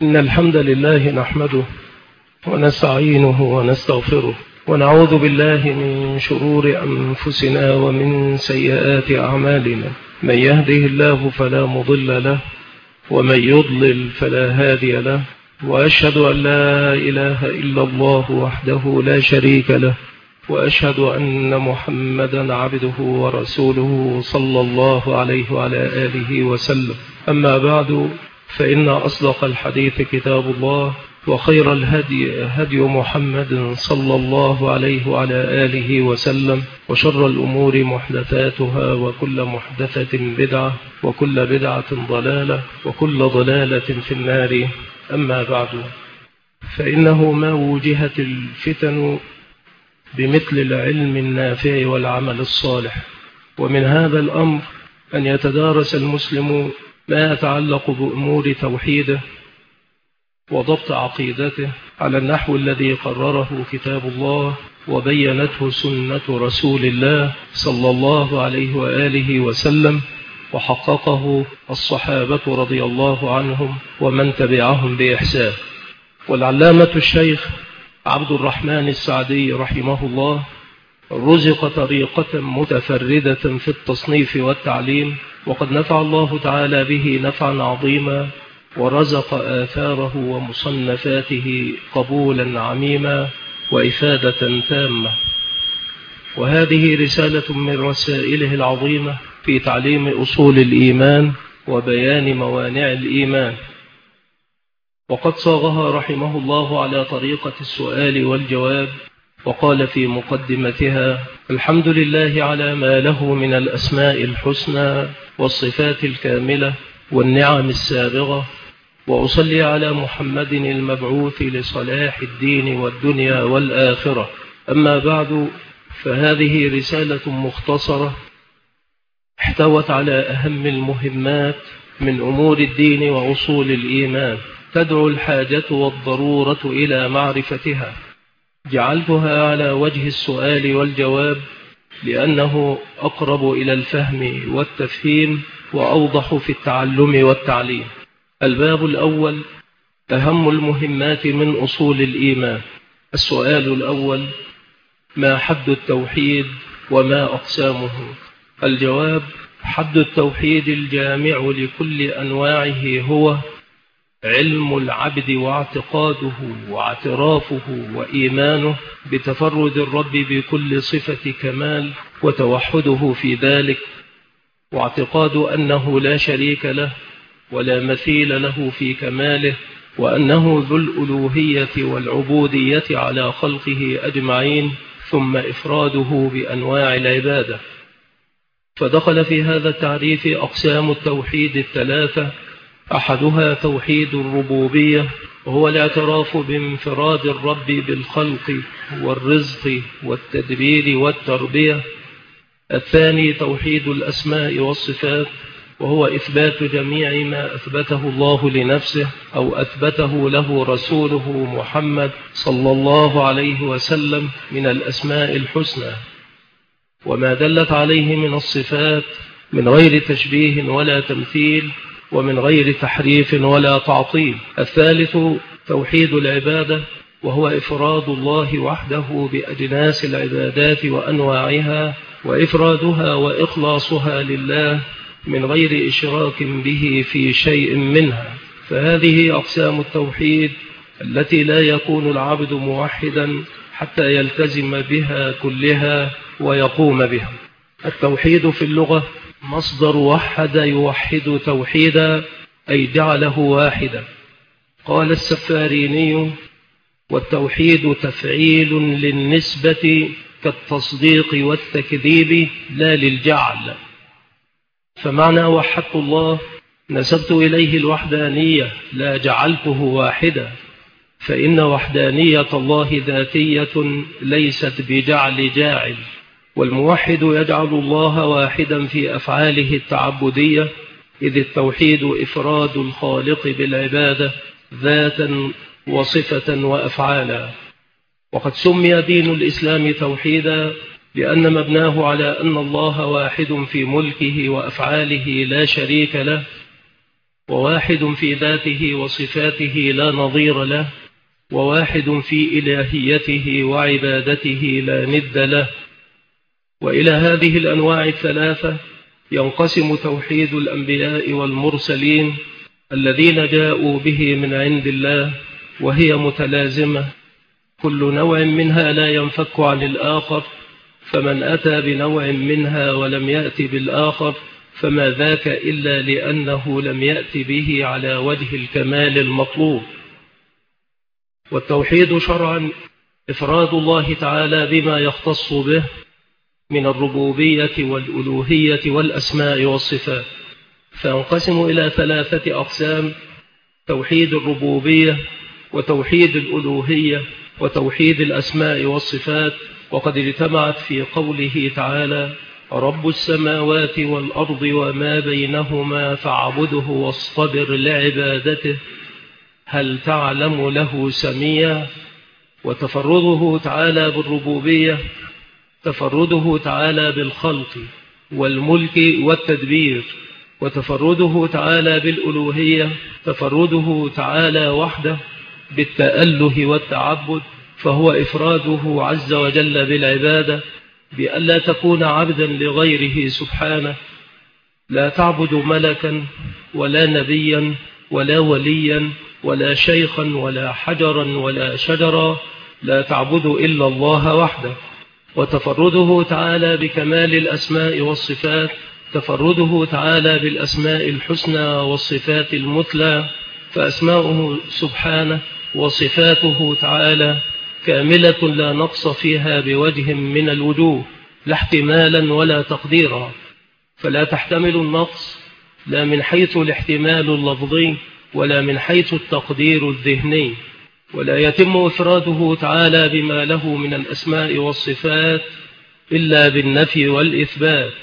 إن الحمد لله نحمده ونستعينه ونستغفره ونعوذ بالله من شرور أنفسنا ومن سيئات أعمالنا. من يهده الله فلا مضل له ومن يضلل فلا هادي له، وأشهد أن لا إله إلا الله وحده لا شريك له، وأشهد أن محمدا عبده ورسوله صلى الله عليه وعلى آله وسلم. أما بعد، فإن أصدق الحديث كتاب الله، وخير الهدي هدي محمد صلى الله عليه وعلى آله وسلم، وشر الأمور محدثاتها، وكل محدثة بدعة، وكل بدعة ضلالة، وكل ضلالة في النار. أما بعد، فإنه ما وجهت الفتن بمثل العلم النافع والعمل الصالح. ومن هذا الأمر أن يتدارس المسلم ما يتعلق بأمور توحيده وضبط عقيدته على النحو الذي قرره كتاب الله وبينته سنة رسول الله صلى الله عليه وآله وسلم، وحققه الصحابة رضي الله عنهم ومن تبعهم بإحسان. والعلامة الشيخ عبد الرحمن السعدي رحمه الله رزق طريقة متفردة في التصنيف والتعليم، وقد نفع الله تعالى به نفعا عظيما، ورزق آثاره ومصنفاته قبولا عميما وإفادة تامة. وهذه رسالة من رسائله العظيمة في تعليم أصول الإيمان وبيان موانع الإيمان، وقد صاغها رحمه الله على طريقة السؤال والجواب، وقال في مقدمتها: الحمد لله على ما له من الأسماء الحسنى والصفات الكاملة والنعم السابغة، وأصلي على محمد المبعوث لصلاح الدين والدنيا والآخرة. أما بعد، فهذه رسالة مختصرة احتوت على أهم المهمات من أمور الدين وأصول الإيمان، تدعو الحاجة والضرورة إلى معرفتها. جعلتها على وجه السؤال والجواب لأنه أقرب إلى الفهم والتفهيم وأوضح في التعلم والتعليم. الباب الأول: أهم المهمات من أصول الإيمان. السؤال الأول: ما حد التوحيد وما أقسامه؟ الجواب: حد التوحيد الجامع لكل أنواعه هو علم العبد واعتقاده واعترافه وإيمانه بتفرد الرب بكل صفة كمال وتوحده في ذلك، واعتقاد أنه لا شريك له ولا مثيل له في كماله، وأنه ذو الألوهية والعبودية على خلقه أجمعين، ثم إفراده بأنواع العبادة. فدخل في هذا التعريف أقسام التوحيد الثلاثة: أحدها توحيد الربوبية، وهو الاعتراف بانفراد الرب بالخلق والرزق والتدبير والتربية. الثاني توحيد الأسماء والصفات، وهو إثبات جميع ما أثبته الله لنفسه أو أثبته له رسوله محمد صلى الله عليه وسلم من الأسماء الحسنى، وما دلت عليه من الصفات من غير تشبيه ولا تمثيل، ومن غير تحريف ولا تعطيل. الثالث توحيد العبادة، وهو إفراد الله وحده بأجناس العبادات وأنواعها، وإفرادها وإخلاصها لله من غير إشراك به في شيء منها. فهذه أقسام التوحيد التي لا يكون العبد موحدا حتى يلتزم بها كلها ويقوم بها. التوحيد في اللغة مصدر وحد يوحد توحيدا، أي جعله واحدا. قال السفاريني: والتوحيد تفعيل للنسبة كالتصديق والتكذيب لا للجعل. فمعنى وحدت الله نسبت إليه الوحدانية لا جعلته واحدا، فإن وحدانية الله ذاتية ليست بجعل جاعل. والموحد يجعل الله واحدا في أفعاله التعبدية، إذ التوحيد إفراد الخالق بالعبادة ذاتا وصفة وأفعالا. وقد سمي دين الإسلام توحيدا لأن مبناه على أن الله واحد في ملكه وأفعاله لا شريك له، وواحد في ذاته وصفاته لا نظير له، وواحد في إلهيته وعبادته لا ند له. وإلى هذه الأنواع الثلاثة ينقسم توحيد الأنبياء والمرسلين الذين جاءوا به من عند الله، وهي متلازمة، كل نوع منها لا ينفك عن الآخر، فمن أتى بنوع منها ولم يأت بالآخر فما ذاك إلا لأنه لم يأت به على وجه الكمال المطلوب. والتوحيد شرعا إفراد الله تعالى بما يختص به من الربوبية والألوهية والأسماء والصفات، فينقسم إلى ثلاثة أقسام: توحيد الربوبية، وتوحيد الألوهية، وتوحيد الأسماء والصفات. وقد اجتمعت في قوله تعالى: رب السماوات والأرض وما بينهما فاعبده واصطبر لعبادته هل تعلم له سميا. وتفرده تعالى بالربوبية تفرده تعالى بالخلق والملك والتدبير، وتفرده تعالى بالألوهية تفرده تعالى وحده بالتأله والتعبد، فهو إفراده عز وجل بالعبادة بألا تكون عبدا لغيره سبحانه، لا تعبد ملكا ولا نبيا ولا وليا ولا شيخا ولا حجرا ولا شجرا، لا تعبد إلا الله وحده. وتفرده تعالى بكمال الأسماء والصفات تفرده تعالى بالأسماء الحسنى والصفات المثلى، فأسماؤه سبحانه وصفاته تعالى كاملة لا نقص فيها بوجه من الوجوه، لا احتمالا ولا تقديرا، فلا تحتمل النقص لا من حيث الاحتمال اللفظي ولا من حيث التقدير الذهني. ولا يتم إفراده تعالى بما له من الأسماء والصفات إلا بالنفي والإثبات،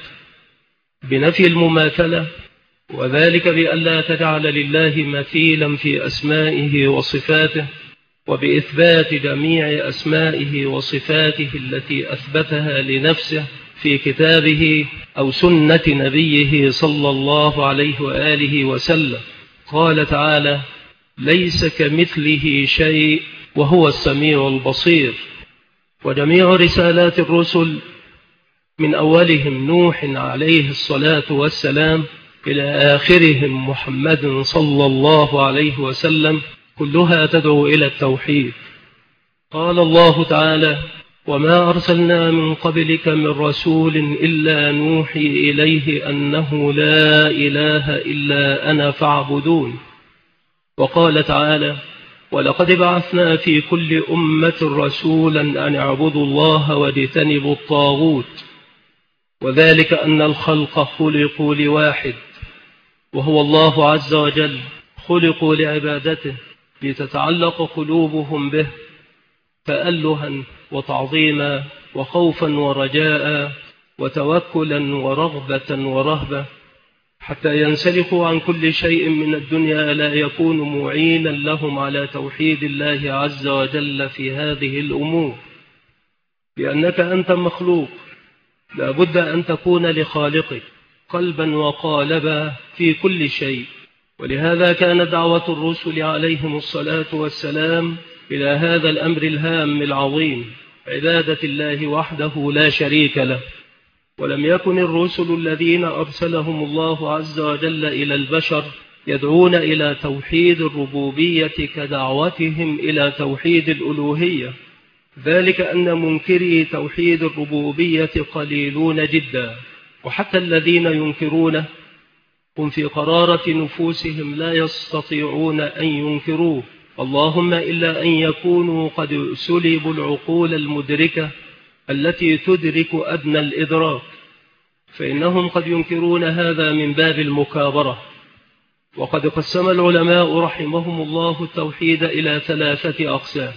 بنفي المماثلة، وذلك بألا تجعل لله مثيلا في أسمائه وصفاته، وبإثبات جميع أسمائه وصفاته التي أثبتها لنفسه في كتابه أو سنة نبيه صلى الله عليه وآله وسلم. قال تعالى: ليس كمثله شيء وهو السميع البصير. وجميع رسالات الرسل من أولهم نوح عليه الصلاة والسلام إلى آخرهم محمد صلى الله عليه وسلم كلها تدعو إلى التوحيد. قال الله تعالى: وما أرسلنا من قبلك من رسول إلا نوحي إليه أنه لا إله إلا أنا فاعبدون. وقال تعالى: ولقد بعثنا في كل أمة رسولا أن اعبدوا الله واجتنبوا الطاغوت، وذلك أن الخلق خلقوا لواحد وهو الله عز وجل، خلقوا لعبادته لتتعلق قلوبهم به تألها وتعظيما وخوفا ورجاء وتوكلا ورغبة ورهبة، حتى ينسلخوا عن كل شيء من الدنيا لا يكون معينا لهم على توحيد الله عز وجل في هذه الأمور. لأنك أنت مخلوق لا بد أن تكون لخالقك قلبا وقالبا في كل شيء. ولهذا كانت دعوة الرسل عليهم الصلاة والسلام إلى هذا الأمر الهام العظيم، عبادة الله وحده لا شريك له. ولم يكن الرسل الذين أرسلهم الله عز وجل إلى البشر يدعون إلى توحيد الربوبية كدعوتهم إلى توحيد الألوهية، ذلك أن منكري توحيد الربوبية قليلون جدا، وحتى الذين ينكرونه هم في قرارة نفوسهم لا يستطيعون أن ينكروه، اللهم إلا أن يكونوا قد سلبوا العقول المدركة التي تدرك أدنى الإدراك، فإنهم قد ينكرون هذا من باب المكابرة. وقد قسم العلماء رحمهم الله التوحيد إلى ثلاثة أقسام: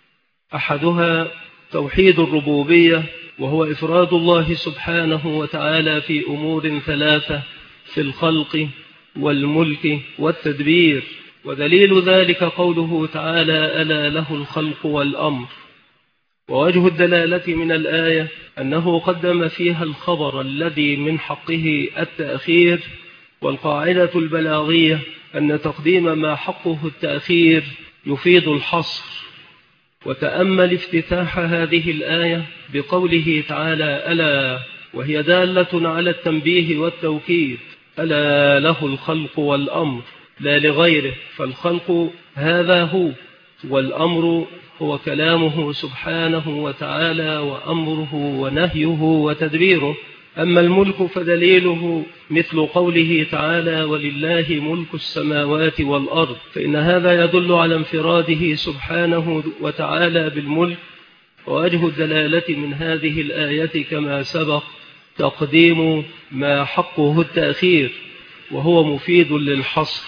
أحدها توحيد الربوبية، وهو إفراد الله سبحانه وتعالى في أمور ثلاثة في الخلق والملك والتدبير، ودليل ذلك قوله تعالى: ألا له الخلق والأمر. ووجه الدلالة من الآية أنه قدم فيها الخبر الذي من حقه التأخير، والقاعدة البلاغية أن تقديم ما حقه التأخير يفيد الحصر. وتأمل افتتاح هذه الآية بقوله تعالى: ألا، وهي دالة على التنبيه والتوكيد. ألا له الخلق والأمر لا لغيره، فالخلق هذا هو، والأمر هو كلامه سبحانه وتعالى وأمره ونهيه وتدبيره. أما الملك فدليله مثل قوله تعالى: ولله ملك السماوات والأرض، فإن هذا يدل على انفراده سبحانه وتعالى بالملك. ووجه الدلالة من هذه الآية كما سبق تقديم ما حقه التأخير، وهو مفيد للحصر.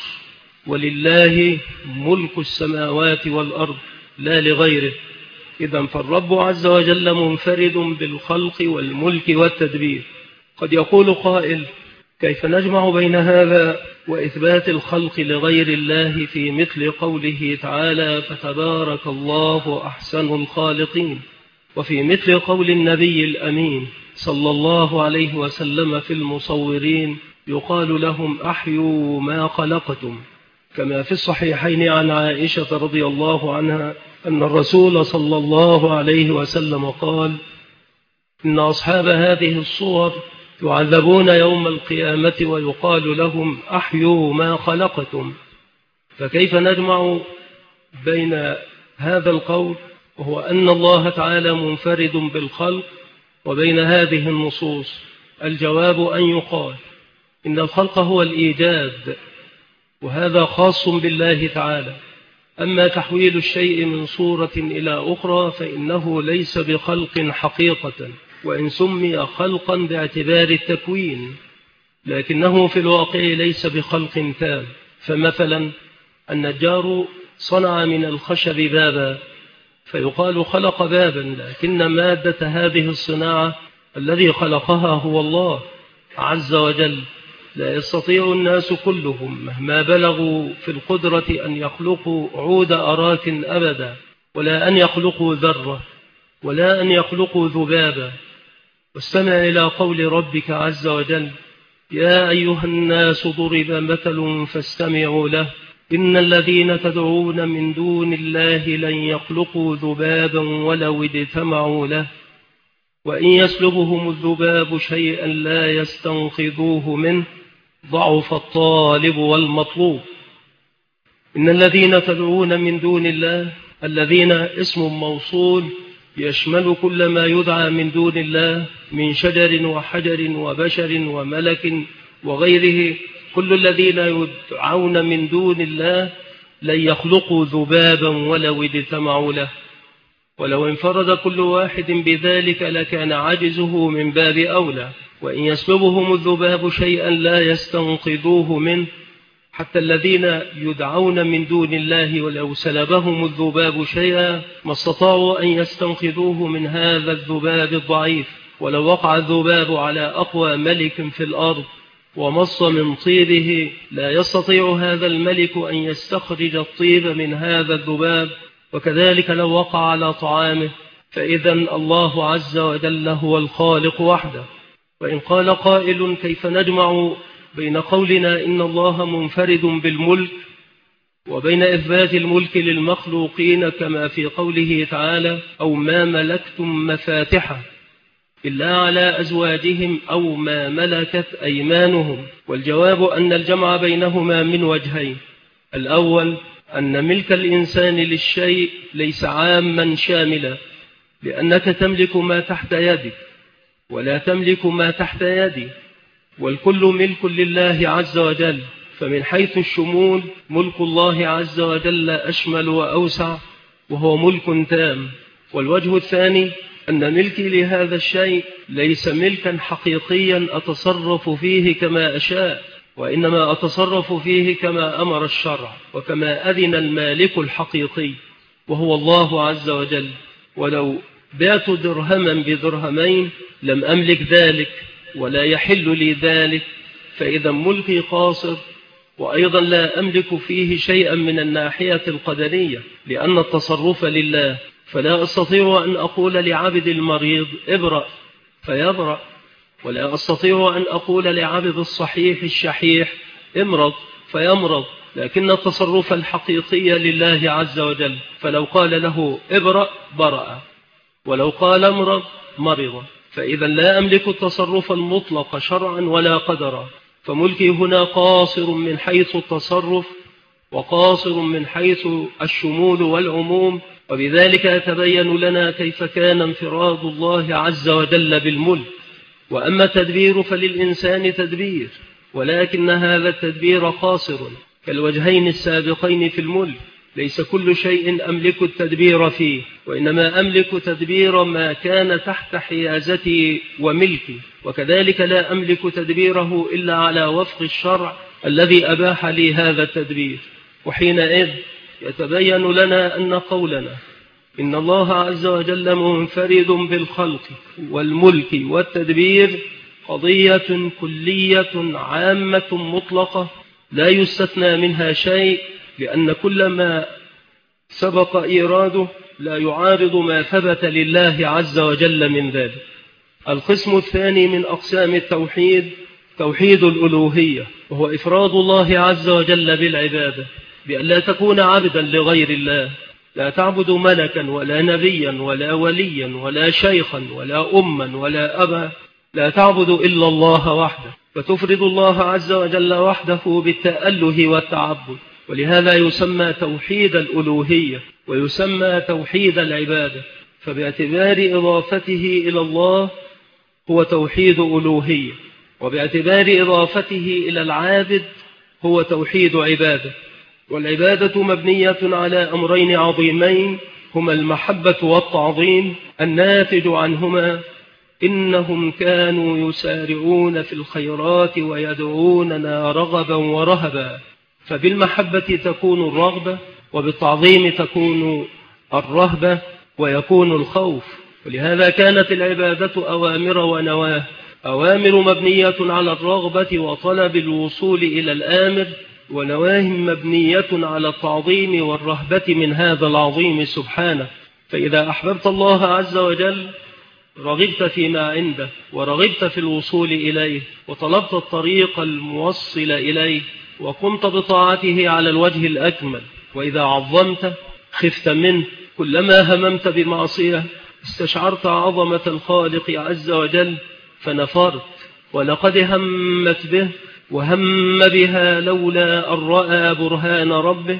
ولله ملك السماوات والأرض لا لغيره. إذن فالرب عز وجل منفرد بالخلق والملك والتدبير. قد يقول قائل: كيف نجمع بين هذا وإثبات الخلق لغير الله في مثل قوله تعالى: فتبارك الله أحسن الخالقين، وفي مثل قول النبي الأمين صلى الله عليه وسلم في المصورين: يقال لهم: أحيوا ما خلقتم. كما في الصحيحين عن عائشة رضي الله عنها أن الرسول صلى الله عليه وسلم قال: إن أصحاب هذه الصور يعذبون يوم القيامة ويقال لهم: أحيوا ما خلقتم. فكيف نجمع بين هذا القول وهو أن الله تعالى منفرد بالخلق وبين هذه النصوص؟ الجواب أن يقال إن الخلق هو الإيجاد، وهذا خاص بالله تعالى. أما تحويل الشيء من صورة إلى أخرى فإنه ليس بخلق حقيقة، وإن سمي خلقا باعتبار التكوين، لكنه في الواقع ليس بخلق تام. فمثلا النجار صنع من الخشب بابا، فيقال خلق بابا، لكن مادة هذه الصناعة الذي خلقها هو الله عز وجل. لا يستطيع الناس كلهم مهما بلغوا في القدرة أن يخلقوا عود أراك أبدا، ولا أن يخلقوا ذرة، ولا أن يخلقوا ذبابا. واستمع إلى قول ربك عز وجل: يا أيها الناس ضرب مثل فاستمعوا له، إن الذين تدعون من دون الله لن يخلقوا ذبابا ولو اجتمعوا له، وإن يسلبهم الذباب شيئا لا يستنقذوه منه، ضعف الطالب والمطلوب. إن الذين تدعون من دون الله، الذين اسم موصول يشمل كل ما يدعى من دون الله من شجر وحجر وبشر وملك وغيره. كل الذين يدعون من دون الله لن يخلقوا ذبابا ولو اجتمعوا له، ولو انفرد كل واحد بذلك لكان عجزه من باب أولى. وإن يسلبهم الذباب شيئا لا يستنقذوه منه، حتى الذين يدعون من دون الله ولو سلبهم الذباب شيئا ما استطاعوا أن يستنقذوه من هذا الذباب الضعيف. ولو وقع الذباب على أقوى ملك في الأرض ومص من طيبه لا يستطيع هذا الملك أن يستخرج الطيب من هذا الذباب. وكذلك لو وقع على طعامه، فإذا الله عز وجل هو الخالق وحده. وإن قال قائل: كيف نجمع بين قولنا إن الله منفرد بالملك وبين إثبات الملك للمخلوقين كما في قوله تعالى: أو ما ملكتم مفاتحه إلا على أزواجهم أو ما ملكت أيمانهم؟ والجواب أن الجمع بينهما من وجهين. الأول أن ملك الإنسان للشيء ليس عاما شاملا، لأنك تملك ما تحت يدك ولا تملك ما تحت يدي، والكل ملك لله عز وجل. فمن حيث الشمول ملك الله عز وجل أشمل وأوسع، وهو ملك تام. والوجه الثاني أن ملكي لهذا الشيء ليس ملكا حقيقيا أتصرف فيه كما أشاء، وإنما أتصرف فيه كما أمر الشرع وكما أذن المالك الحقيقي وهو الله عز وجل. ولو بعت درهما بدرهمين لم أملك ذلك ولا يحل لي ذلك، فإذا ملكي قاصر، وأيضا لا أملك فيه شيئا من الناحية القدرية، لأن التصرف لله. فلا أستطيع أن أقول لعبد المريض ابرأ فيبرأ، ولا أستطيع أن أقول لعبد الصحيح الشحيح امرض فيمرض، لكن التصرف الحقيقي لله عز وجل، فلو قال له ابرأ برأ، ولو قال امرض مرض. فإذا لا أملك التصرف المطلق شرعا ولا قدرا، فملكي هنا قاصر من حيث التصرف وقاصر من حيث الشمول والعموم. وبذلك يتبين لنا كيف كان انفراد الله عز وجل بالملك. وأما التدبير فللإنسان تدبير، ولكن هذا التدبير قاصر كالوجهين السابقين في الملك. ليس كل شيء أملك التدبير فيه، وإنما أملك تدبير ما كان تحت حيازتي وملكي، وكذلك لا أملك تدبيره إلا على وفق الشرع الذي أباح لي هذا التدبير. وحينئذ يتبين لنا أن قولنا إن الله عز وجل منفرد بالخلق والملك والتدبير قضية كلية عامة مطلقة لا يستثنى منها شيء، لأن كل ما سبق إيراده لا يعارض ما ثبت لله عز وجل من ذلك. القسم الثاني من أقسام التوحيد توحيد الألوهية، وهو إفراد الله عز وجل بالعبادة، بأن لا تكون عبدا لغير الله، لا تعبد ملكا ولا نبيا ولا وليا ولا شيخا ولا أما ولا أبا، لا تعبد إلا الله وحده، فتفرد الله عز وجل وحده بالتأله والتعبد. ولهذا يسمى توحيد الألوهية ويسمى توحيد العبادة، فباعتبار إضافته إلى الله هو توحيد ألوهية، وباعتبار إضافته إلى العابد هو توحيد عبادة. والعبادة مبنية على أمرين عظيمين هما المحبة والتعظيم، الناتج عنهما إنهم كانوا يسارعون في الخيرات ويدعوننا رغبا ورهبا. فبالمحبة تكون الرغبة، وبالتعظيم تكون الرهبة ويكون الخوف. ولهذا كانت العبادة أوامر ونواه، أوامر مبنية على الرغبة وطلب الوصول إلى الآمر، ونواه مبنية على التعظيم والرهبة من هذا العظيم سبحانه. فإذا أحببت الله عز وجل رغبت فيما عنده، ورغبت في الوصول إليه، وطلبت الطريق الموصل إليه، وقمت بطاعته على الوجه الأكمل. وإذا عظمت خفت منه، كلما هممت بمعصية استشعرت عظمة الخالق عز وجل فنفرت. ولقد همت به وهم بها لولا أن رأى برهان ربه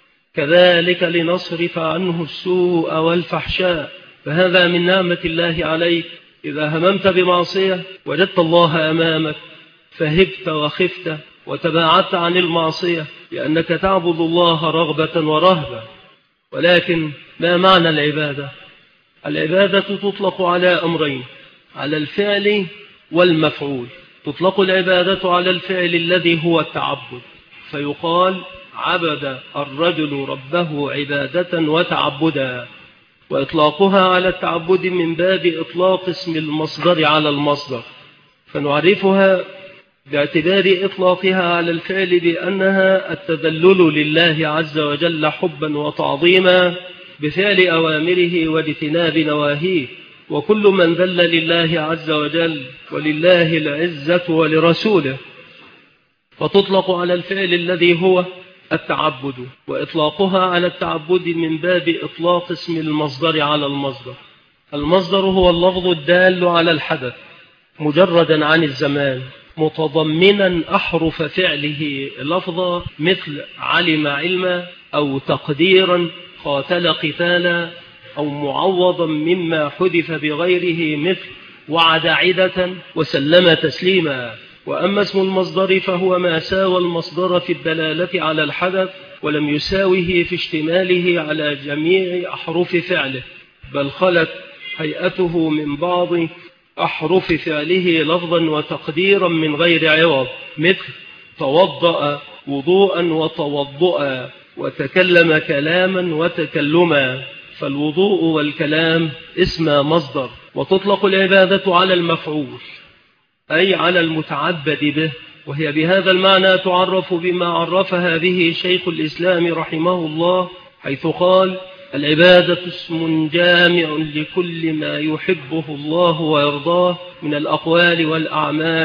كذلك لنصرف عنه السوء والفحشاء. فهذا من نعمة الله عليك، إذا هممت بمعصية وجدت الله أمامك فهبت وخفت وتباعدت عن المعصية، لأنك تعبد الله رغبة ورهبة. ولكن ما معنى العبادة؟ العبادة تطلق على أمرين، على الفعل والمفعول. تطلق العبادة على الفعل الذي هو التعبد، فيقال عبد الرجل ربه عبادة وتعبدا. وإطلاقها على التعبد من باب إطلاق اسم المصدر على المصدر، فنعرفها باعتبار إطلاقها على الفعل بأنها التذلل لله عز وجل حبا وتعظيما بفعل أوامره واجتناب نواهيه. وكل من ذل لله عز وجل ولله العزة ولرسوله فتطلق على الفعل الذي هو التعبد. وإطلاقها على التعبد من باب إطلاق اسم المصدر على المصدر. المصدر هو اللفظ الدال على الحدث مجردا عن الزمان، متضمنا أحرف فعله لفظا، مثل علم علما، أو تقديرا قاتل قتالا، أو معوضا مما حدث بغيره، مثل وعد عدة وسلم تسليما. وأما اسم المصدر فهو ما ساوى المصدر في الدلالة على الحدث ولم يساوه في اشتماله على جميع أحرف فعله، بل خلت هيئته من بعض أحرف فعله لفظا وتقديرا من غير عوض، مثل توضأ وضوءا وتوضؤا، وتكلم كلاما وتكلما. فالوضوء والكلام اسم مصدر. وتطلق العبادة على المفعول أي على المتعبد به، وهي بهذا المعنى تعرف بما عرفها به شيخ الإسلام رحمه الله، حيث قال العبادة اسم جامع لكل ما يحبه الله ويرضاه من الأقوال والأعمال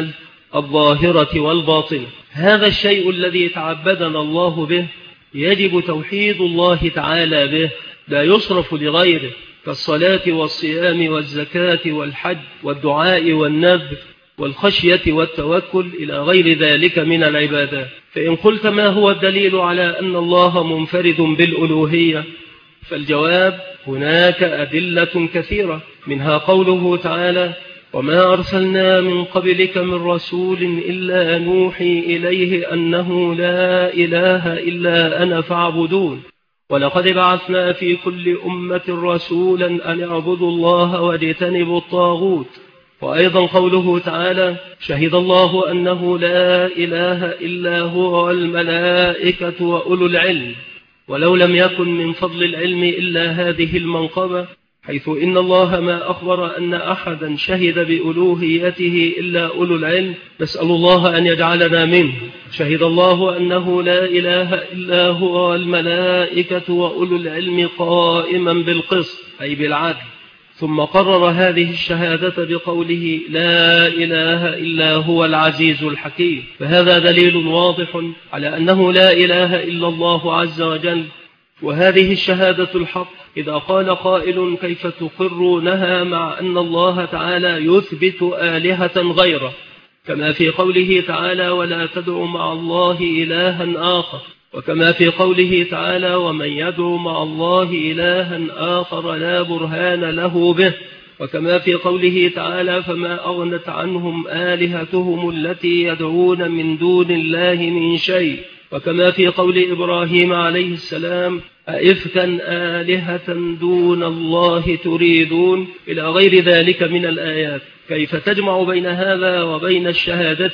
الظاهرة والباطنة. هذا الشيء الذي تعبدنا الله به يجب توحيد الله تعالى به، لا يصرف لغيره، كالصلاة والصيام والزكاة والحج والدعاء والنذر والخشية والتوكل إلى غير ذلك من العبادات. فإن قلت ما هو الدليل على أن الله منفرد بالألوهية؟ فالجواب: هناك أدلة كثيرة، منها قوله تعالى: وما أرسلنا من قبلك من رسول إلا نوحي إليه أنه لا إله إلا أنا فاعبدون، ولقد بعثنا في كل أمة رسولا أن اعبدوا الله واجتنبوا الطاغوت. وأيضا قوله تعالى: شهد الله أنه لا إله إلا هو والملائكة وأولو العلم. ولو لم يكن من فضل العلم إلا هذه المنقبة، حيث إن الله ما أخبر أن أحدا شهد بألوهيته إلا أولو العلم، نسأل الله أن يجعلنا منه. شهد الله أنه لا إله إلا هو والملائكة وأولو العلم قائما بالقسط، أي بالعدل. ثم قرر هذه الشهادة بقوله: لا إله إلا هو العزيز الحكيم. فهذا دليل واضح على أنه لا إله إلا الله عز وجل. وهذه الشهادة الحق، إذا قال قائل: كيف تقرونها مع أن الله تعالى يثبت آلهة غيره، كما في قوله تعالى: ولا تدع مع الله إلها آخر، وكما في قوله تعالى: ومن يدعو مع الله إلها آخر لا برهان له به، وكما في قوله تعالى: فما أغنت عنهم آلهتهم التي يدعون من دون الله من شيء، وكما في قول إبراهيم عليه السلام: أئفكا آلهة دون الله تريدون، إلى غير ذلك من الآيات. كيف تجمع بين هذا وبين الشهادة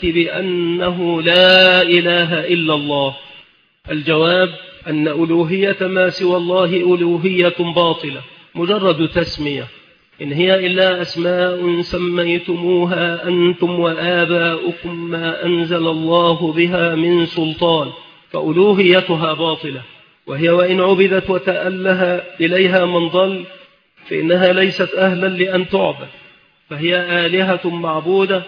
بأنه لا إله إلا الله؟ الجواب: أن ألوهية ما سوى الله ألوهية باطلة، مجرد تسمية، إن هي إلا أسماء سميتموها أنتم وآباؤكم ما أنزل الله بها من سلطان، فألوهيتها باطلة. وهي وإن عبدت وتأله إليها من ضل، فإنها ليست أهلا لأن تعبد، فهي آلهة معبودة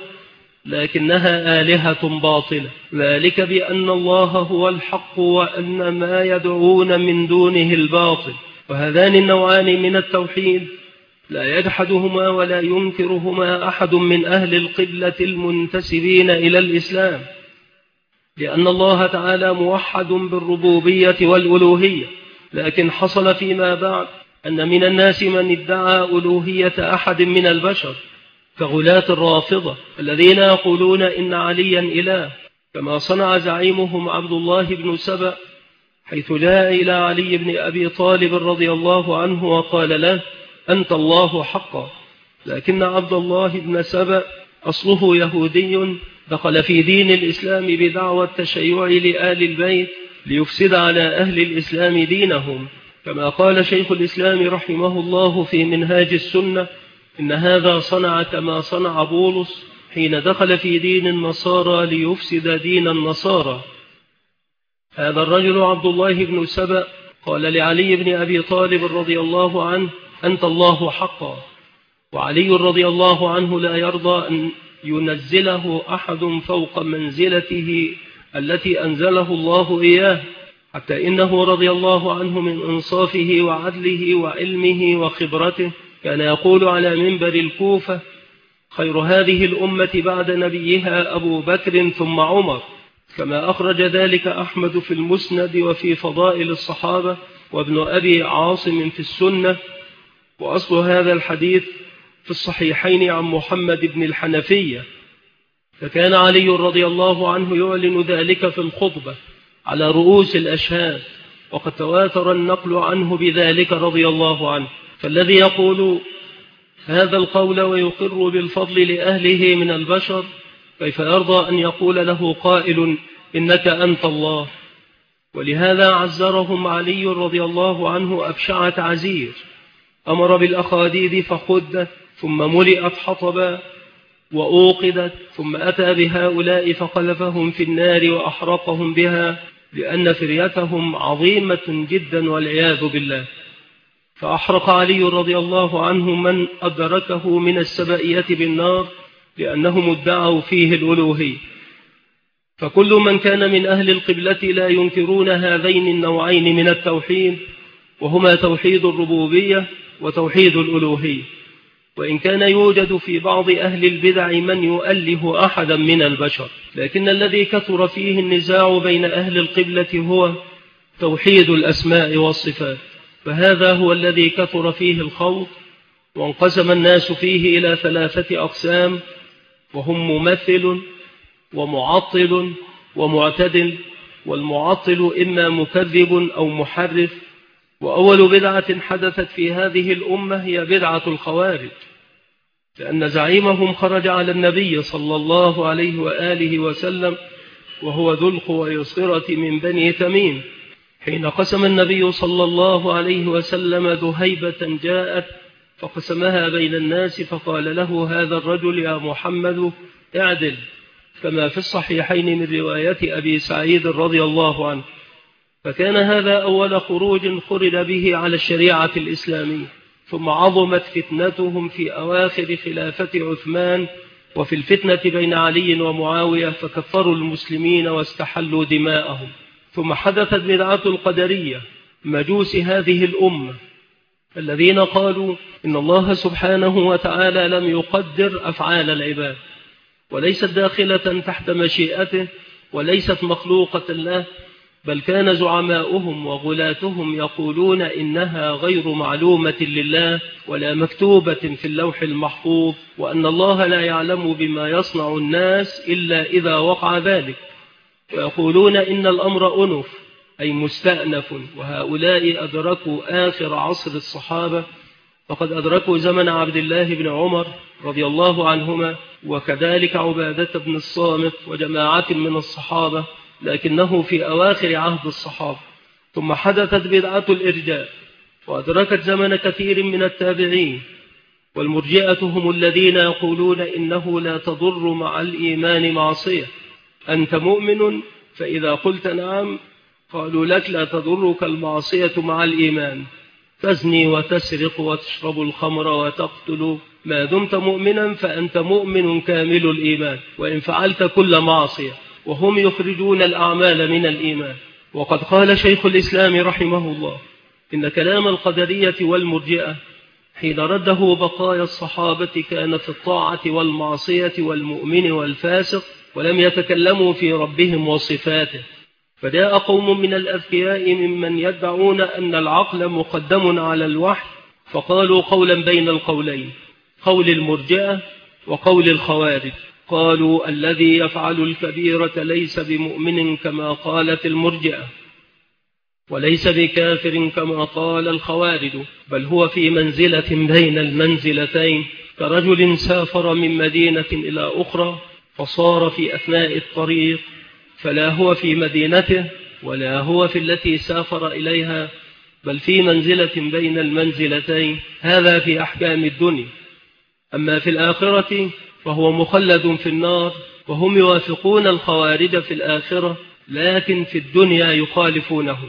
لكنها آلهة باطلة، ذلك بأن الله هو الحق وأن ما يدعون من دونه الباطل. وهذان النوعان من التوحيد لا يجحدهما ولا ينكرهما أحد من أهل القبلة المنتسبين إلى الإسلام، لأن الله تعالى موحد بالربوبية والألوهية. لكن حصل فيما بعد أن من الناس من ادعى ألوهية أحد من البشر، كغلاة الرافضة الذين يقولون إن عليا إله، كما صنع زعيمهم عبد الله بن سبأ، حيث جاء إلى علي بن أبي طالب رضي الله عنه وقال له: أنت الله حقا. لكن عبد الله بن سبأ أصله يهودي، دخل في دين الإسلام بدعوى التشيع لآل البيت ليفسد على أهل الإسلام دينهم، كما قال شيخ الإسلام رحمه الله في منهاج السنة: إن هذا صنع كما صنع بولس حين دخل في دين النصارى ليفسد دين النصارى. هذا الرجل عبد الله بن سبأ قال لعلي بن أبي طالب رضي الله عنه: أنت الله حقا. وعلي رضي الله عنه لا يرضى أن ينزله أحد فوق منزلته التي أنزله الله إياه، حتى إنه رضي الله عنه من إنصافه وعدله وعلمه وخبرته كان يقول على منبر الكوفة: خير هذه الأمة بعد نبيها أبو بكر ثم عمر، كما أخرج ذلك أحمد في المسند وفي فضائل الصحابة، وابن أبي عاصم في السنة. وأصل هذا الحديث في الصحيحين عن محمد بن الحنفية. فكان علي رضي الله عنه يعلن ذلك في الخطبة على رؤوس الأشهاد، وقد تواتر النقل عنه بذلك رضي الله عنه. فالذي يقول هذا القول ويقر بالفضل لأهله من البشر، كيف يرضى أن يقول له قائل: إنك أنت الله؟ ولهذا عزرهم علي رضي الله عنه أبشع تعزير، أمر بالأخاديد فخدت، ثم ملئت حطبا وأوقدت، ثم أتى بهؤلاء فقذفهم في النار وأحرقهم بها، لأن فريتهم عظيمة جدا والعياذ بالله. فأحرق علي رضي الله عنه من أدركه من السبائية بالنار، لأنهم ادعوا فيه الألوهية. فكل من كان من أهل القبلة لا ينكرون هذين النوعين من التوحيد، وهما توحيد الربوبية وتوحيد الألوهية، وإن كان يوجد في بعض أهل البدع من يؤله أحدا من البشر، لكن الذي كثر فيه النزاع بين أهل القبلة هو توحيد الأسماء والصفات، فهذا هو الذي كثر فيه الخوض، وانقسم الناس فيه إلى 3 أقسام، وهم ممثل ومعطل ومعتدل. والمعطل إما مكذب أو محرف. وأول بدعة حدثت في هذه الأمة هي بدعة الخوارج، لأن زعيمهم خرج على النبي صلى الله عليه وآله وسلم وهو ذو الخويصرة من بني تميم، حين قسم النبي صلى الله عليه وسلم ذهيبة جاءت فقسمها بين الناس، فقال له هذا الرجل يا محمد اعدل، كما في الصحيحين من رواية أبي سعيد رضي الله عنه. فكان هذا أول خروج خرج به على الشريعة الإسلامية، ثم عظمت فتنتهم في أواخر خلافة عثمان، وفي الفتنة بين علي ومعاوية فكفروا المسلمين واستحلوا دماءهم. ثم حدثت بدعة القدرية، مجوس هذه الأمة، الذين قالوا إن الله سبحانه وتعالى لم يقدر أفعال العباد، وليست داخلة تحت مشيئته، وليست مخلوقة له، بل كان زعماؤهم وغلاتهم يقولون إنها غير معلومة لله ولا مكتوبة في اللوح المحفوظ، وأن الله لا يعلم بما يصنع الناس إلا إذا وقع ذلك، ويقولون إن الأمر أنف أي مستأنف. وهؤلاء أدركوا آخر عصر الصحابة، فقد أدركوا زمن عبد الله بن عمر رضي الله عنهما، وكذلك عبادة بن الصامت وجماعة من الصحابة، لكنه في أواخر عهد الصحابة. ثم حدثت بدعة الإرجاء، وأدركت زمن كثير من التابعين. والمرجئة هم الذين يقولون إنه لا تضر مع الإيمان معصية، أنت مؤمن، فإذا قلت نعم قالوا لك لا تضرك المعصية مع الإيمان، تزني وتسرق وتشرب الخمر وتقتل، ما دمت مؤمنا فأنت مؤمن كامل الإيمان، وإن فعلت كل معصية. وهم يخرجون الأعمال من الإيمان. وقد قال شيخ الإسلام رحمه الله إن كلام القدرية والمرجئة حين رده بقايا الصحابة كان في الطاعة والمعصية والمؤمن والفاسق، ولم يتكلموا في ربهم وصفاته. فجاء قوم من الأذكياء ممن يدعون أن العقل مقدم على الوحي، فقالوا قولا بين القولين، قول المرجئة وقول الخوارج، قالوا الذي يفعل الكبيرة ليس بمؤمن كما قالت المرجئة، وليس بكافر كما قال الخوارج، بل هو في منزلة بين المنزلتين، كرجل سافر من مدينة إلى أخرى فصار في أثناء الطريق، فلا هو في مدينته ولا هو في التي سافر إليها، بل في منزلة بين المنزلتين. هذا في أحكام الدنيا. أما في الآخرة فهو مخلد في النار، وهم يوافقون الخوارج في الآخرة، لكن في الدنيا يخالفونهم.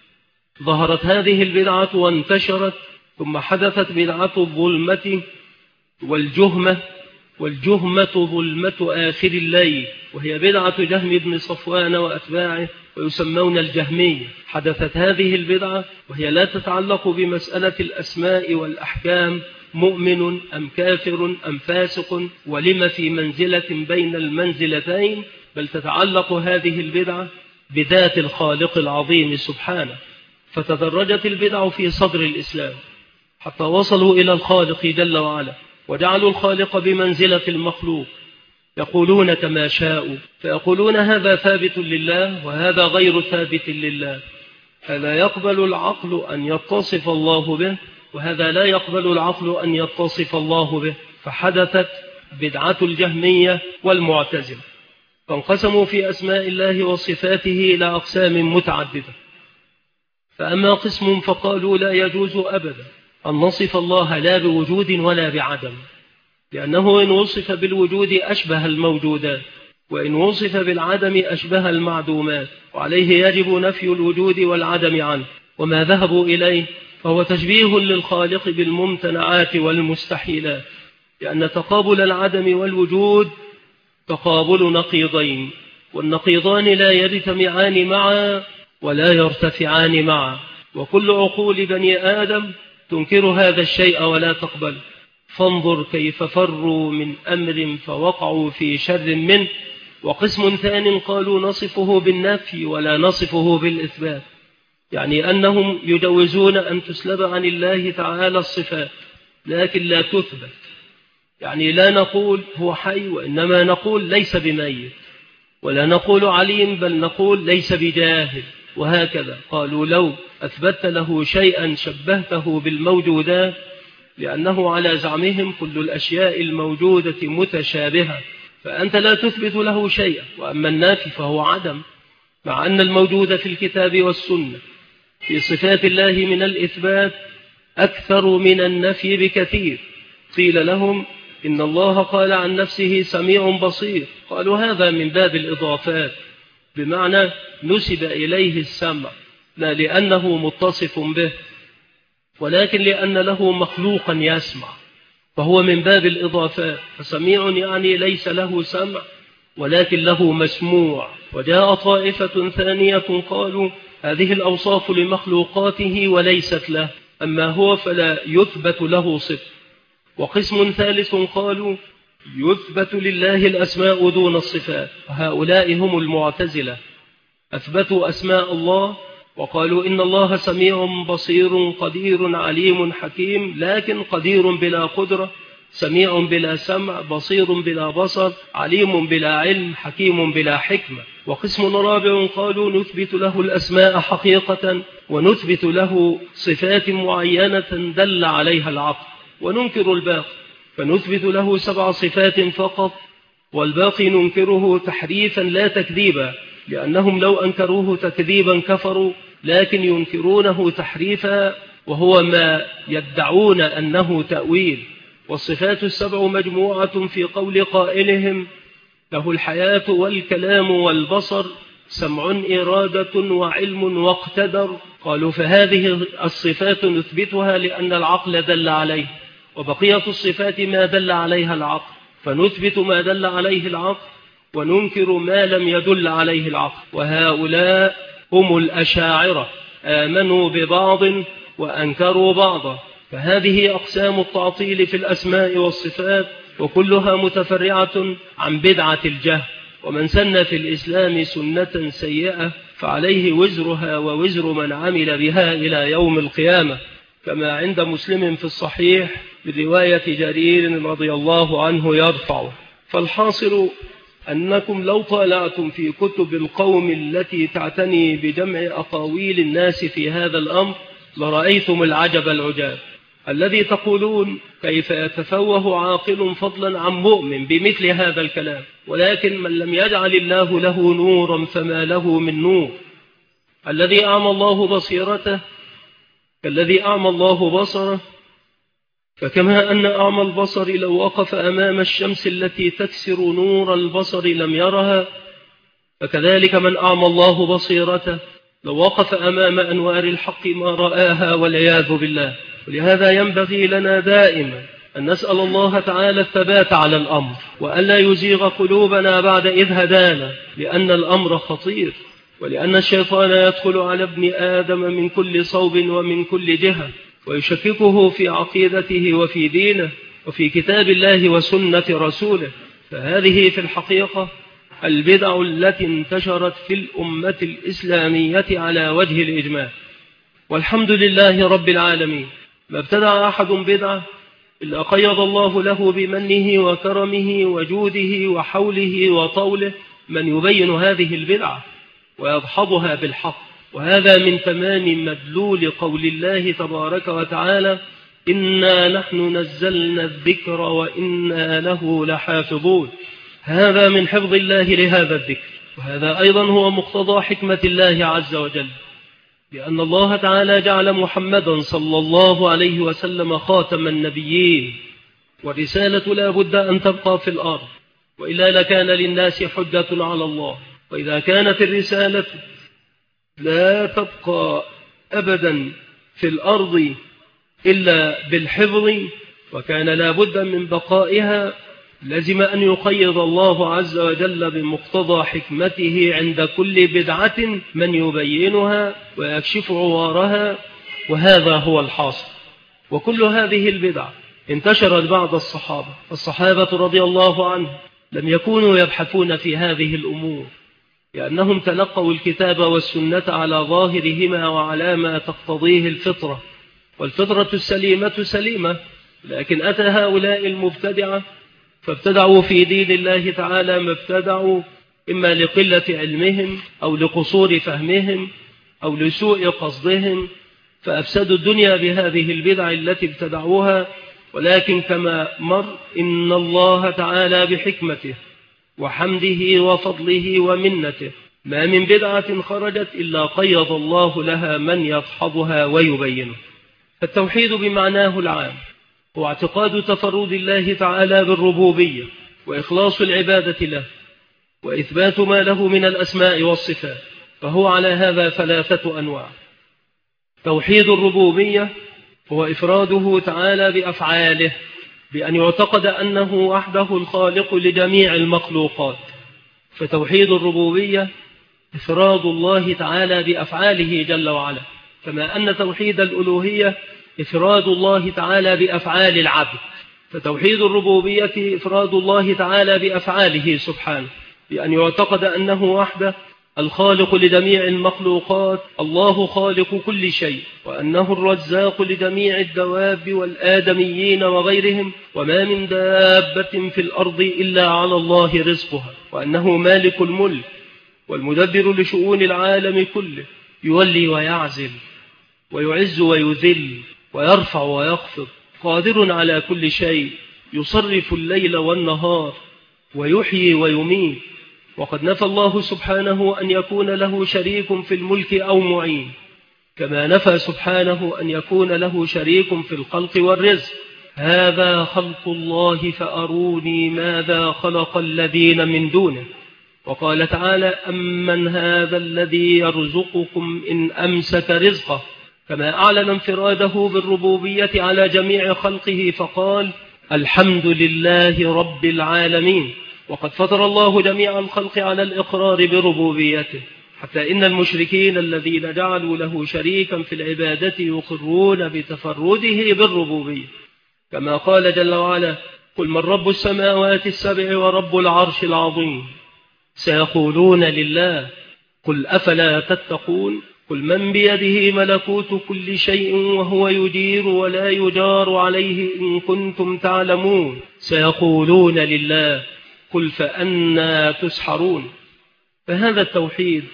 ظهرت هذه البدعة وانتشرت، ثم حدثت بدعة الظلمة والجهمة. والجهمة ظلمة آخر الليل، وهي بدعة جهم بن صفوان وأتباعه، ويسمون الجهمية. حدثت هذه البدعة وهي لا تتعلق بمسألة الأسماء والأحكام، مؤمن أم كافر أم فاسق، ولم في منزلة بين المنزلتين، بل تتعلق هذه البدعة بذات الخالق العظيم سبحانه. فتدرجت البدع في صدر الإسلام حتى وصلوا إلى الخالق جل وعلا، وجعلوا الخالق بمنزلة المخلوق، يقولون كما شاءوا، فيقولون هذا ثابت لله وهذا غير ثابت لله، هذا يقبل العقل أن يتصف الله به، وهذا لا يقبل العقل أن يتصف الله به. فحدثت بدعة الجهمية والمعتزلة، فانقسموا في أسماء الله وصفاته إلى أقسام متعددة. فأما قسم فقالوا لا يجوز أبدا أن نصف الله لا بوجود ولا بعدم، لأنه إن وصف بالوجود أشبه الموجودات، وإن وصف بالعدم أشبه المعدومات، وعليه يجب نفي الوجود والعدم عنه. وما ذهبوا إليه فهو تشبيه للخالق بالممتنعات والمستحيلات، لأن تقابل العدم والوجود تقابل نقيضين، والنقيضان لا يجتمعان معا ولا يرتفعان معا، وكل عقول بني آدم تنكر هذا الشيء ولا تقبل. فانظر كيف فروا من أمر فوقعوا في شر منه. وقسم ثاني قالوا نصفه بالنفي ولا نصفه بالإثبات، يعني أنهم يجوزون أن تسلب عن الله تعالى الصفات لكن لا تثبت، يعني لا نقول هو حي وإنما نقول ليس بميت، ولا نقول عليم بل نقول ليس بجاهل، وهكذا. قالوا لو أثبت له شيئا شبهته بالموجودات، لأنه على زعمهم كل الأشياء الموجودة متشابهة، فأنت لا تثبت له شيئا، وأما النافي فهو عدم، مع أن الموجود في الكتاب والسنة في صفات الله من الإثبات أكثر من النفي بكثير. قيل لهم إن الله قال عن نفسه سميع بصير، قالوا هذا من باب الإضافات، بمعنى نسب إليه السمع لا لأنه متصف به، ولكن لأن له مخلوقا يسمع، فهو من باب الإضافات. فسميع يعني ليس له سمع ولكن له مسموع. وجاء طائفة ثانية قالوا هذه الأوصاف لمخلوقاته وليست له، أما هو فلا يثبت له صفة. وقسم ثالث قالوا يثبت لله الأسماء دون الصفات، وهؤلاء هم المعتزلة، أثبتوا أسماء الله وقالوا إن الله سميع بصير قدير عليم حكيم، لكن قدير بلا قدرة، سميع بلا سمع، بصير بلا بصر، عليم بلا علم، حكيم بلا حكمة. وقسم رابع قالوا نثبت له الأسماء حقيقة ونثبت له صفات معينة دل عليها العقل، وننكر الباقي، فنثبت له 7 صفات فقط، والباقي ننكره تحريفا لا تكذيبا، لأنهم لو أنكروه تكذيبا كفروا، لكن ينكرونه تحريفا وهو ما يدعون أنه تأويل. والصفات 7 مجموعة في قول قائلهم له الحياة والكلام والبصر، سمع إرادة وعلم واقتدر. قالوا فهذه الصفات نثبتها لأن العقل دل عليه، وبقية الصفات ما دل عليها العقل، فنثبت ما دل عليه العقل وننكر ما لم يدل عليه العقل. وهؤلاء هم الأشاعرة، آمنوا ببعض وأنكروا بعضا. فهذه أقسام التعطيل في الأسماء والصفات، وكلها متفرعة عن بدعة الجهل. ومن سن في الإسلام سنة سيئة فعليه وزرها ووزر من عمل بها إلى يوم القيامة، كما عند مسلم في الصحيح برواية جرير رضي الله عنه يرفع. فالحاصل أنكم لو طالعتم في كتب القوم التي تعتني بجمع أقاويل الناس في هذا الأمر لرأيتم العجب العجاب، الذي تقولون كيف يتفوه عاقل فضلا عن مؤمن بمثل هذا الكلام، ولكن من لم يجعل الله له نورا فما له من نور. الذي أعمى الله بصيرته كالذي أعمى الله بصره، فكما أن أعمى البصر لو وقف أمام الشمس التي تكسر نور البصر لم يرها، فكذلك من أعمى الله بصيرته لو وقف أمام أنوار الحق ما رآها والعياذ بالله. ولهذا ينبغي لنا دائما أن نسأل الله تعالى الثبات على الأمر، وألا يزيغ قلوبنا بعد إذ هدانا، لأن الأمر خطير، ولأن الشيطان يدخل على ابن آدم من كل صوب ومن كل جهة، ويشككه في عقيدته وفي دينه وفي كتاب الله وسنة رسوله. فهذه في الحقيقة البدع التي انتشرت في الأمة الإسلامية على وجه الإجماع، والحمد لله رب العالمين. ما ابتدع أحد بدعة إلا قيض الله له بمنه وكرمه وجوده وحوله وطوله من يبين هذه البدعة ويضحضها بالحق. وهذا من تمام مدلول قول الله تبارك وتعالى إنا نحن نزلنا الذكر وإنا له لحافظون. هذا من حفظ الله لهذا الذكر، وهذا أيضا هو مقتضى حكمة الله عز وجل، لأن الله تعالى جعل محمدا صلى الله عليه وسلم خاتم النبيين، والرسالة لا بد أن تبقى في الأرض، وإلا لكان للناس حجة على الله. وإذا كانت الرسالة لا تبقى أبدا في الأرض إلا بالحفظ، وكان لا بد من بقائها، لزم أن يقيض الله عز وجل بمقتضى حكمته عند كل بدعة من يبينها ويكشف عوارها، وهذا هو الحاصل. وكل هذه البدع انتشرت بعد الصحابة رضي الله عنهم لم يكونوا يبحثون في هذه الأمور، لأنهم تلقوا الكتاب والسنة على ظاهرهما وعلى ما تقتضيه الفطرة، والفطرة السليمة سليمة. لكن أتى هؤلاء المبتدعة فابتدعوا في دين الله تعالى ما ابتدعوا، إما لقلة علمهم أو لقصور فهمهم أو لسوء قصدهم، فأفسدوا الدنيا بهذه البدع التي ابتدعوها. ولكن كما مر إن الله تعالى بحكمته وحمده وفضله ومنته ما من بدعة خرجت إلا قيض الله لها من يدحضها ويبينه. التوحيد بمعناه العام هو اعتقاد تفرد الله تعالى بالربوبية وإخلاص العبادة له وإثبات ما له من الأسماء والصفات، فهو على هذا 3 أنواع. توحيد الربوبية هو إفراده تعالى بأفعاله، بأن يعتقد أنه وحده الخالق لجميع المخلوقات. فتوحيد الربوبية إفراد الله تعالى بأفعاله جل وعلا، كما أن توحيد الألوهية إفراد الله تعالى بأفعال العبد. فتوحيد الربوبية إفراد الله تعالى بأفعاله سبحانه، بأن يعتقد أنه وحده الخالق لجميع المخلوقات، الله خالق كل شيء، وأنه الرزاق لجميع الدواب والآدميين وغيرهم، وما من دابة في الأرض إلا على الله رزقها، وأنه مالك الملك والمدبر لشؤون العالم كله، يولي ويعزل ويعز ويذل ويرفع ويخفض، قادر على كل شيء، يصرف الليل والنهار ويحيي ويميت. وقد نفى الله سبحانه أن يكون له شريك في الملك أو معين، كما نفى سبحانه أن يكون له شريك في الخلق والرزق. هذا خلق الله فأروني ماذا خلق الذين من دونه. وقال تعالى أمن هذا الذي يرزقكم إن أمسك رزقه، كما أعلن انفراده بالربوبية على جميع خلقه فقال الحمد لله رب العالمين. وقد فطر الله جميع الخلق على الإقرار بربوبيته، حتى إن المشركين الذين جعلوا له شريكا في العبادة يقرون بتفرده بالربوبية، كما قال جل وعلا قل من رب السماوات السبع ورب العرش العظيم، سيقولون لله قل أفلا تتقون قل من بيده ملكوت كل شيء وهو يجير ولا يجار عليه إن كنتم تعلمون، سيقولون لله قل فأنا تسحرون. فهذا التوحيد